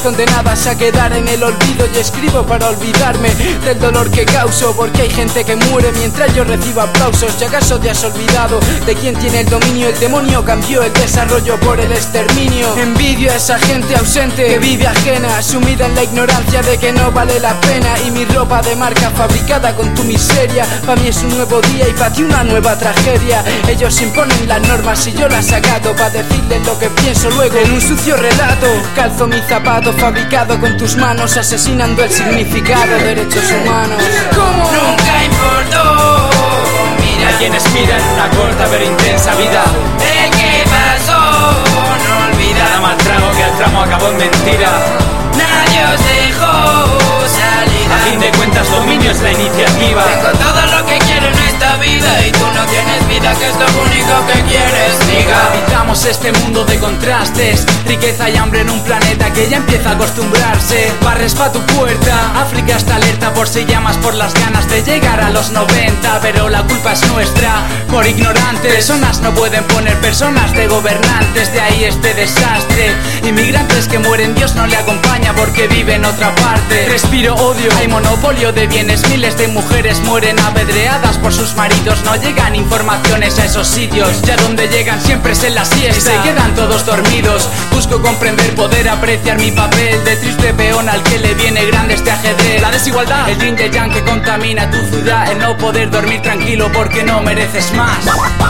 vas a quedar en el olvido. Y escribo para olvidarme del dolor que causo, porque hay gente que muere mientras yo recibo aplausos. ¿Y acaso te has olvidado de quién tiene el dominio? El demonio cambió el desarrollo por el exterminio. Envidio a esa gente ausente que vive ajena, sumida en la ignorancia de que no vale la pena. Y mi ropa de marca fabricada con tu miseria, pa' mí es un nuevo día y pa' ti una nueva tragedia. Ellos imponen las normas y yo las acato, pa' decirles lo que pienso luego en un sucio relato. Calzo mi zapato fabricado con tus manos, asesinando el significado de derechos humanos. ¿Cómo? Nunca importó. Mira, hay quienes miran una corta pero intensa vida. ¿De qué pasó? No olvida. Nada más trago que el tramo acabó en mentira. Nadie os dejó salida. A fin de cuentas dominio es la iniciativa. Tengo todo lo que quiero en esta vida y tú no tienes vida, que es lo único que quieres, diga. Habitamos este mundo de contrastes, riqueza y hambre en un planeta que ya empieza a acostumbrarse. Barres pa' tu puerta, África está alerta por si llamas por las ganas de llegar a los 90. Pero la culpa es nuestra, por ignorantes. Personas no pueden poner personas de gobernantes, de ahí este desastre. Inmigrantes que mueren, Dios no le acompaña porque vive en otra parte. Respiro odio, hay monopolio de bienes, miles de mujeres mueren apedreadas por sus maridos. No llegan informaciones a esos sitios, ya donde llegan siempre es en la siesta y se quedan todos dormidos. Busco comprender, poder apreciar mi papel de triste peón al que le viene grande este ajedrez. La desigualdad, el yin y el yang que contamina tu ciudad, el no poder dormir tranquilo porque no mereces más.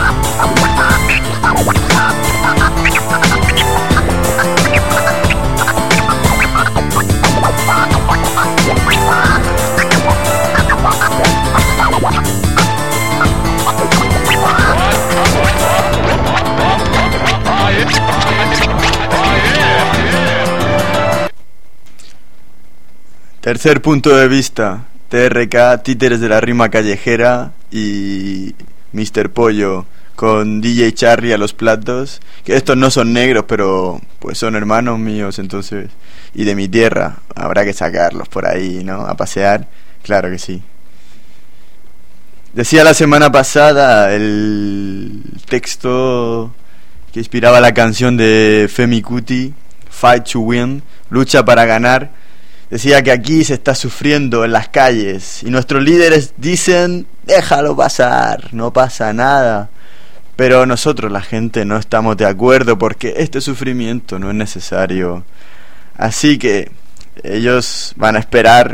Tercer punto de vista, TRK, Títeres de la Rima Callejera y Mr. Pollo con DJ Charlie a los platos, que estos no son negros, pero pues son hermanos míos, entonces, y de mi tierra, habrá que sacarlos por ahí, ¿no? A pasear, claro que sí. Decía la semana pasada el texto que inspiraba la canción de Femi Kuti, Fight to Win, lucha para ganar. Decía que aquí se está sufriendo en las calles y nuestros líderes dicen, déjalo pasar, no pasa nada. Pero nosotros, la gente, no estamos de acuerdo porque este sufrimiento no es necesario. Así que ellos van a esperar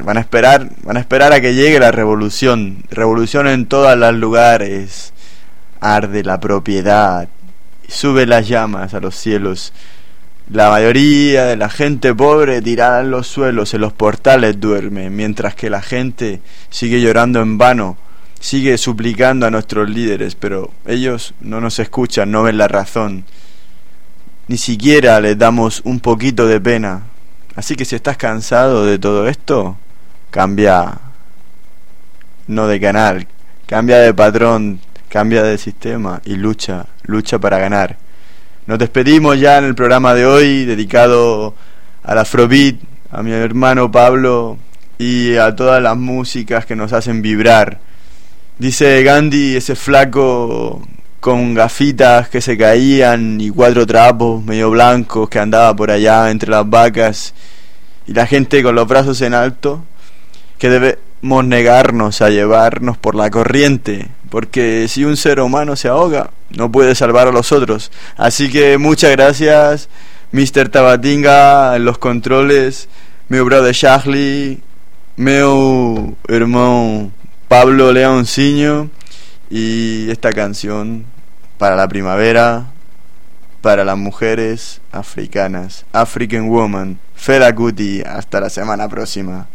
a que llegue la revolución. Revolución en todos los lugares. Arde la propiedad, sube las llamas a los cielos. La mayoría de la gente pobre tirada en los suelos, en los portales duerme, mientras que la gente sigue llorando en vano, sigue suplicando a nuestros líderes, pero ellos no nos escuchan, no ven la razón. Ni siquiera les damos un poquito de pena. Así que si estás cansado de todo esto, cambia, no de canal, cambia de patrón, cambia de sistema y lucha para ganar. Nos despedimos ya en el programa de hoy, dedicado al Afrobeat, a mi hermano Pablo y a todas las músicas que nos hacen vibrar. Dice Gandhi, ese flaco con gafitas que se caían y 4 trapos medio blancos que andaba por allá entre las vacas, y la gente con los brazos en alto, que debemos negarnos a llevarnos por la corriente, porque si un ser humano se ahoga, no puede salvar a los otros. Así que muchas gracias, Mr. Tabatinga en los controles, meu brother Charlie, meu hermano Pablo Leonciño, y esta canción para la primavera, para las mujeres africanas, African Woman, Fela Kuti. Hasta la semana próxima.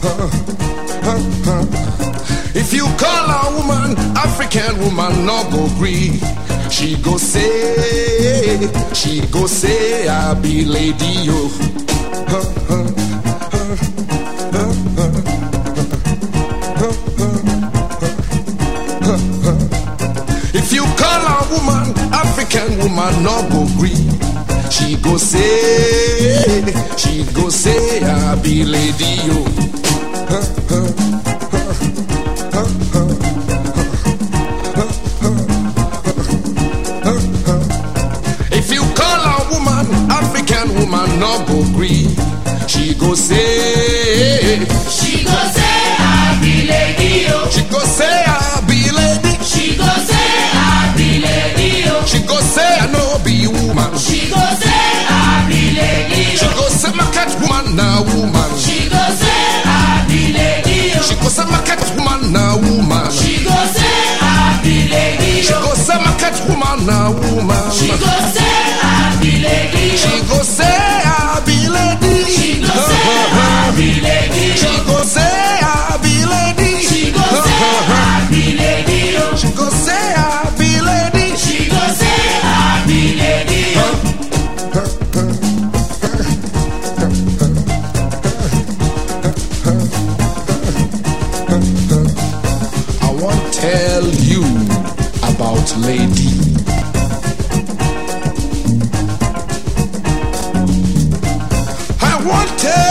If you call a woman, African woman, no go gree. She go say, I be lady, yo. If you call a woman, African woman, no go gree. She go say, I be lady, yo. If you call a woman, African woman, no go gree. She go say, I be lady, yo. She go say, I be lady. She go say, I be lady, yo. She go say, I no be woman. She go say, I be lady, yo. She go say, my cat woman, na woman. She go say, I be lady, yo. She go say, my cat woman, na woman. She go say, I be lady, She yo. go say, my cat woman, na woman. She go say, I be lady, yo. She go say, I be lady. She go say, I be lady, She yo. go say, I be lady. She go say, I be lady, yo. She go say, I be lady. She go say, I be lady, yo. I want to tell you about lady. I want to tell